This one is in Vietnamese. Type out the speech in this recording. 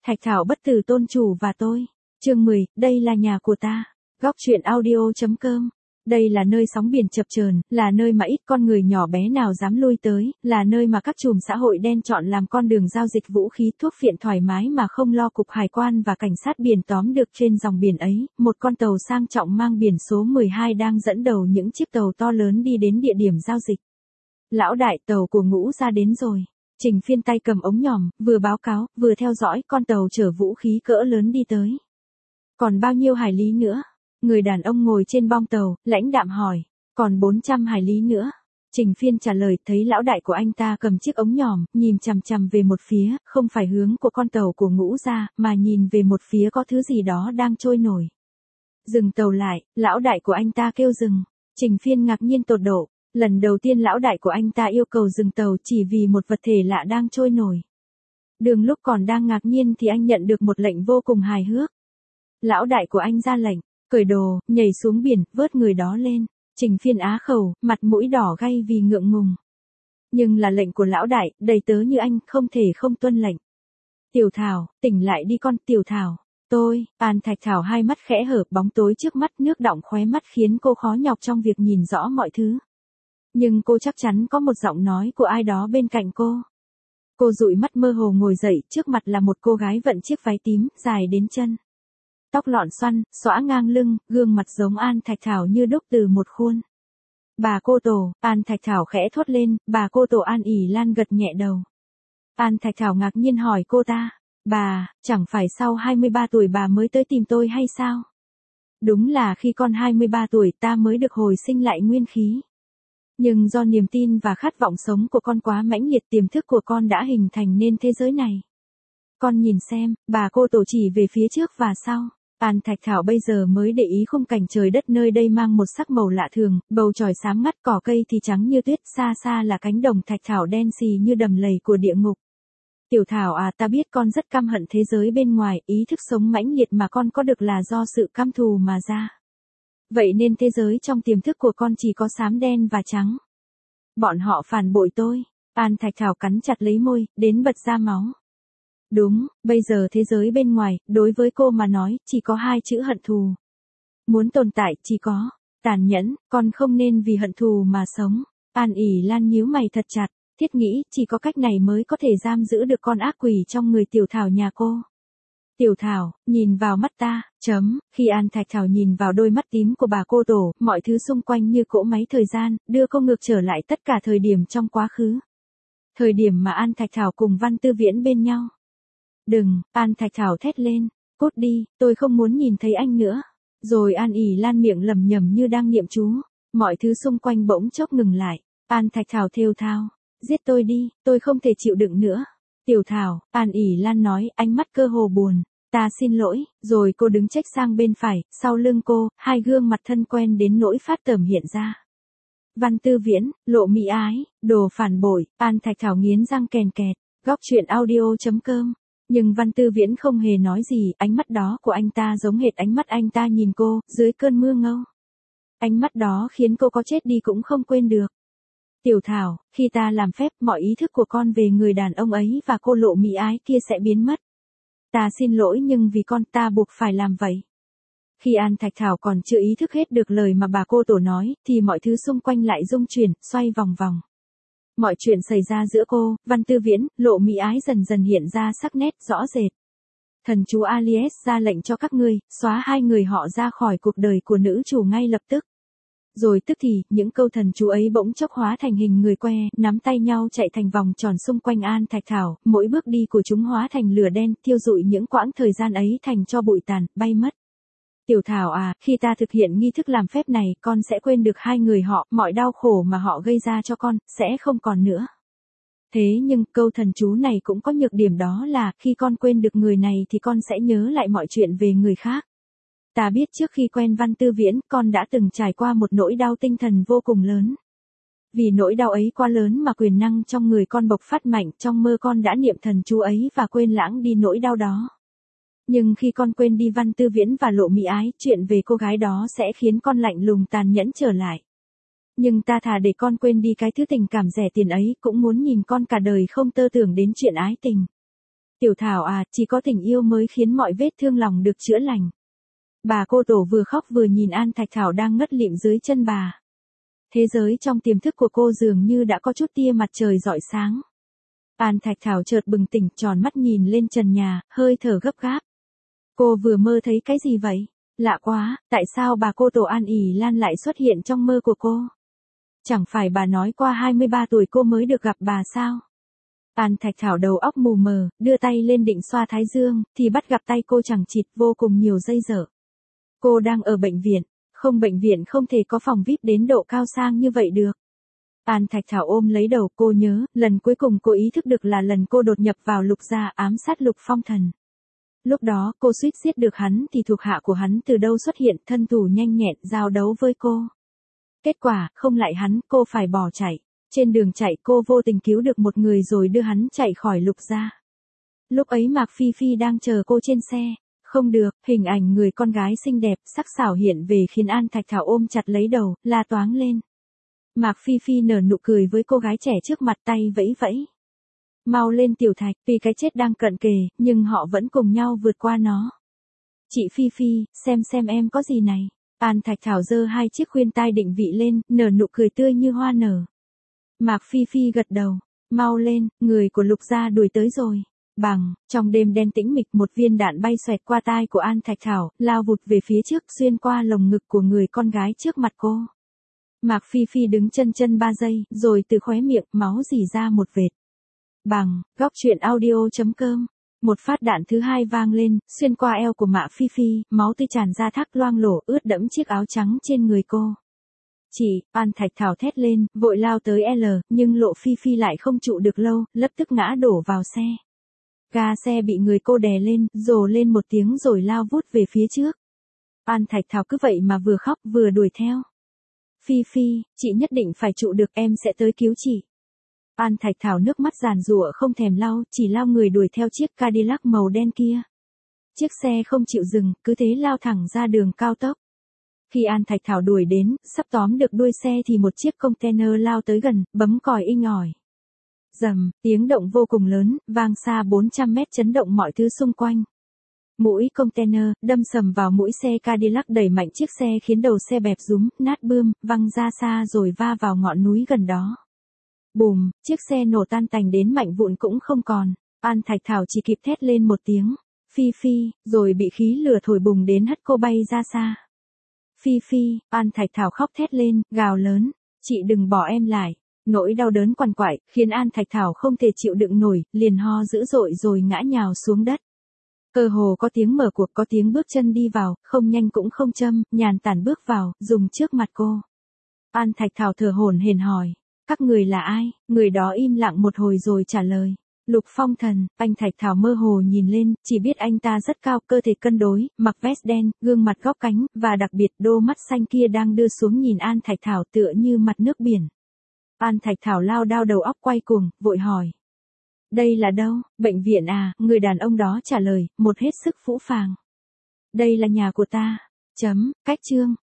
Thạch Thảo bất tử tôn chủ và tôi. Chương 10, đây là nhà của ta. Góc truyện audio.com. Đây là nơi sóng biển chập chờn, là nơi mà ít con người nhỏ bé nào dám lui tới, là nơi mà các chùm xã hội đen chọn làm con đường giao dịch vũ khí thuốc phiện thoải mái mà không lo cục hải quan và cảnh sát biển tóm được. Trên dòng biển ấy, một con tàu sang trọng mang biển số 12 đang dẫn đầu những chiếc tàu to lớn đi đến địa điểm giao dịch. Lão đại, tàu của Ngũ ra đến rồi. Trình Phiên tay cầm ống nhòm, vừa báo cáo, vừa theo dõi con tàu chở vũ khí cỡ lớn đi tới. Còn bao nhiêu hải lý nữa? Người đàn ông ngồi trên bong tàu, lãnh đạm hỏi. Còn 400 hải lý nữa. Trình Phiên trả lời, thấy lão đại của anh ta cầm chiếc ống nhòm, nhìn chằm chằm về một phía, không phải hướng của con tàu của Ngũ ra, mà nhìn về một phía có thứ gì đó đang trôi nổi. Dừng tàu lại, lão đại của anh ta kêu dừng. Trình Phiên ngạc nhiên tột độ. Lần đầu tiên lão đại của anh ta yêu cầu dừng tàu chỉ vì một vật thể lạ đang trôi nổi. Đường lúc còn đang ngạc nhiên thì anh nhận được một lệnh vô cùng hài hước. Lão đại của anh ra lệnh, cởi đồ, nhảy xuống biển, vớt người đó lên. Trình Phiên á khẩu, mặt mũi đỏ gay vì ngượng ngùng. Nhưng là lệnh của lão đại, đầy tớ như anh, không thể không tuân lệnh. Tiểu Thảo, tỉnh lại đi con, Tiểu Thảo. Tôi, An Thạch Thảo hai mắt khẽ hở, bóng tối trước mắt nước đọng khóe mắt khiến cô khó nhọc trong việc nhìn rõ mọi thứ. Nhưng cô chắc chắn có một giọng nói của ai đó bên cạnh cô. Cô dụi mắt mơ hồ ngồi dậy, trước mặt là một cô gái vận chiếc váy tím, dài đến chân. Tóc lọn xoăn, xõa ngang lưng, gương mặt giống An Thạch Thảo như đúc từ một khuôn. Bà cô Tổ, An Thạch Thảo khẽ thốt lên, bà cô Tổ. An ỉ Lan gật nhẹ đầu. An Thạch Thảo ngạc nhiên hỏi cô ta, bà, chẳng phải sau 23 tuổi bà mới tới tìm tôi hay sao? Đúng là khi con 23 tuổi ta mới được hồi sinh lại nguyên khí. Nhưng do niềm tin và khát vọng sống của con quá mãnh liệt, tiềm thức của con đã hình thành nên thế giới này. Con nhìn xem, bà cô Tổ chỉ về phía trước và sau. An Thạch Thảo bây giờ mới để ý khung cảnh trời đất nơi đây mang một sắc màu lạ thường, bầu trời xám ngắt, cỏ cây thì trắng như tuyết, xa xa là cánh đồng Thạch Thảo đen xì như đầm lầy của địa ngục. Tiểu Thảo à, ta biết con rất căm hận thế giới bên ngoài, ý thức sống mãnh liệt mà con có được là do sự căm thù mà ra. Vậy nên thế giới trong tiềm thức của con chỉ có xám đen và trắng. Bọn họ phản bội tôi. An Thạch Thảo cắn chặt lấy môi, đến bật ra máu. Đúng, bây giờ thế giới bên ngoài, đối với cô mà nói, chỉ có hai chữ hận thù. Muốn tồn tại, chỉ có tàn nhẫn, con không nên vì hận thù mà sống. An ỉ Lan nhíu mày thật chặt, thiết nghĩ, chỉ có cách này mới có thể giam giữ được con ác quỷ trong người Tiểu Thảo nhà cô. Tiểu Thảo, nhìn vào mắt ta, khi An Thạch Thảo nhìn vào đôi mắt tím của bà cô Tổ, mọi thứ xung quanh như cỗ máy thời gian, đưa cô ngược trở lại tất cả thời điểm trong quá khứ. Thời điểm mà An Thạch Thảo cùng Văn Tư Viễn bên nhau. Đừng, An Thạch Thảo thét lên, cút đi, tôi không muốn nhìn thấy anh nữa. Rồi An ỉ Lan miệng lẩm nhẩm như đang niệm chú, mọi thứ xung quanh bỗng chốc ngừng lại. An Thạch Thảo thều thào, giết tôi đi, tôi không thể chịu đựng nữa. Tiểu Thảo, An ỉ Lan nói, ánh mắt cơ hồ buồn, ta xin lỗi, rồi cô đứng chếch sang bên phải, sau lưng cô, hai gương mặt thân quen đến nỗi phát tởm hiện ra. Văn Tư Viễn, Lộ Mỹ Ái, đồ phản bội, An Thạch Thảo nghiến răng kèn kẹt, góc truyện audio.com. Nhưng Văn Tư Viễn không hề nói gì, ánh mắt đó của anh ta giống hệt ánh mắt anh ta nhìn cô, dưới cơn mưa ngâu. Ánh mắt đó khiến cô có chết đi cũng không quên được. Tiểu Thảo, khi ta làm phép, mọi ý thức của con về người đàn ông ấy và cô Lộ Mỹ Ái kia sẽ biến mất. Ta xin lỗi nhưng vì con ta buộc phải làm vậy. Khi An Thạch Thảo còn chưa ý thức hết được lời mà bà cô Tổ nói, thì mọi thứ xung quanh lại rung chuyển, xoay vòng vòng. Mọi chuyện xảy ra giữa cô, Văn Tư Viễn, Lộ Mỹ Ái dần dần hiện ra sắc nét rõ rệt. Thần chú Alias ra lệnh cho các ngươi, xóa hai người họ ra khỏi cuộc đời của nữ chủ ngay lập tức. Rồi tức thì, những câu thần chú ấy bỗng chốc hóa thành hình người que, nắm tay nhau chạy thành vòng tròn xung quanh An Thạch Thảo, mỗi bước đi của chúng hóa thành lửa đen, thiêu rụi những quãng thời gian ấy thành cho bụi tàn, bay mất. Tiểu Thảo à, khi ta thực hiện nghi thức làm phép này, con sẽ quên được hai người họ, mọi đau khổ mà họ gây ra cho con, sẽ không còn nữa. Thế nhưng, câu thần chú này cũng có nhược điểm, đó là, khi con quên được người này thì con sẽ nhớ lại mọi chuyện về người khác. Ta biết trước khi quen Văn Tư Viễn, con đã từng trải qua một nỗi đau tinh thần vô cùng lớn. Vì nỗi đau ấy quá lớn mà quyền năng trong người con bộc phát mạnh, trong mơ con đã niệm thần chú ấy và quên lãng đi nỗi đau đó. Nhưng khi con quên đi Văn Tư Viễn và Lộ Mỹ Ái, chuyện về cô gái đó sẽ khiến con lạnh lùng tàn nhẫn trở lại. Nhưng ta thà để con quên đi cái thứ tình cảm rẻ tiền ấy, cũng muốn nhìn con cả đời không tơ tưởng đến chuyện ái tình. Tiểu Thảo à, chỉ có tình yêu mới khiến mọi vết thương lòng được chữa lành. Bà cô Tổ vừa khóc vừa nhìn An Thạch Thảo đang ngất lịm dưới chân bà. Thế giới trong tiềm thức của cô dường như đã có chút tia mặt trời rọi sáng. An Thạch Thảo chợt bừng tỉnh, tròn mắt nhìn lên trần nhà, hơi thở gấp gáp. Cô vừa mơ thấy cái gì vậy? Lạ quá, tại sao bà cô Tổ An ỉ Lan lại xuất hiện trong mơ của cô? Chẳng phải bà nói qua 23 tuổi cô mới được gặp bà sao? An Thạch Thảo đầu óc mù mờ, đưa tay lên định xoa thái dương, thì bắt gặp tay cô chẳng chịt vô cùng nhiều dây dở. Cô đang ở bệnh viện, không bệnh viện không thể có phòng VIP đến độ cao sang như vậy được. An Thạch Thảo ôm lấy đầu, cô nhớ, lần cuối cùng cô ý thức được là lần cô đột nhập vào Lục gia ám sát Lục Phong Thần. Lúc đó, cô suýt giết được hắn thì thuộc hạ của hắn từ đâu xuất hiện, thân thủ nhanh nhẹn giao đấu với cô. Kết quả, không lại hắn, cô phải bỏ chạy. Trên đường chạy cô vô tình cứu được một người rồi đưa hắn chạy khỏi Lục gia. Lúc ấy Mạc Phi Phi đang chờ cô trên xe. Không được, hình ảnh người con gái xinh đẹp, sắc sảo hiện về khiến An Thạch Thảo ôm chặt lấy đầu, la toáng lên. Mạc Phi Phi nở nụ cười với cô gái trẻ trước mặt, tay vẫy vẫy. Mau lên Tiểu Thạch, vì cái chết đang cận kề, nhưng họ vẫn cùng nhau vượt qua nó. Chị Phi Phi, xem em có gì này. An Thạch Thảo giơ hai chiếc khuyên tai định vị lên, nở nụ cười tươi như hoa nở. Mạc Phi Phi gật đầu. Mau lên, người của Lục gia đuổi tới rồi. Bằng, trong đêm đen tĩnh mịch một viên đạn bay xoẹt qua tai của An Thạch Thảo, lao vụt về phía trước xuyên qua lồng ngực của người con gái trước mặt cô. Mạc Phi Phi đứng chân 3 giây, rồi từ khóe miệng máu rỉ ra một vệt. Bằng, góc truyện audio.com. Một phát đạn thứ hai vang lên, xuyên qua eo của Mạc Phi Phi, máu tươi tràn ra thác loang lổ ướt đẫm chiếc áo trắng trên người cô. Chị, An Thạch Thảo thét lên, vội lao tới L, nhưng Lộ Phi Phi lại không trụ được lâu, lập tức ngã đổ vào xe. Ga xe bị người cô đè lên, rồ lên một tiếng rồi lao vút về phía trước. An Thạch Thảo cứ vậy mà vừa khóc vừa đuổi theo. Phi Phi, chị nhất định phải trụ được, em sẽ tới cứu chị. An Thạch Thảo nước mắt giàn giụa không thèm lau, chỉ lao người đuổi theo chiếc Cadillac màu đen kia. Chiếc xe không chịu dừng, cứ thế lao thẳng ra đường cao tốc. Khi An Thạch Thảo đuổi đến, sắp tóm được đuôi xe thì một chiếc container lao tới gần, bấm còi inh ỏi. Rầm, tiếng động vô cùng lớn, vang xa 400 mét chấn động mọi thứ xung quanh. Mũi container đâm sầm vào mũi xe Cadillac đẩy mạnh chiếc xe khiến đầu xe bẹp rúm, nát bươm, văng ra xa rồi va vào ngọn núi gần đó. Bùm, chiếc xe nổ tan tành đến mảnh vụn cũng không còn. An Thạch Thảo chỉ kịp thét lên một tiếng, Phi Phi, rồi bị khí lửa thổi bùng đến hất cô bay ra xa. Phi Phi, An Thạch Thảo khóc thét lên, gào lớn, chị đừng bỏ em lại. Nỗi đau đớn quằn quại, khiến An Thạch Thảo không thể chịu đựng nổi, liền ho dữ dội rồi ngã nhào xuống đất. Cơ hồ có tiếng mở cuộc, có tiếng bước chân đi vào, không nhanh cũng không chậm, nhàn tản bước vào, dùng trước mặt cô. An Thạch Thảo thở hổn hển hỏi, các người là ai? Người đó im lặng một hồi rồi trả lời, Lục Phong Thần. Anh Thạch Thảo mơ hồ nhìn lên, chỉ biết anh ta rất cao, cơ thể cân đối, mặc vest đen, gương mặt góc cánh, và đặc biệt đôi mắt xanh kia đang đưa xuống nhìn An Thạch Thảo tựa như mặt nước biển. An Thạch Thảo lao đao đầu óc quay cuồng, vội hỏi. Đây là đâu? Bệnh viện à? Người đàn ông đó trả lời, một hết sức phũ phàng. Đây là nhà của ta. Cách chương.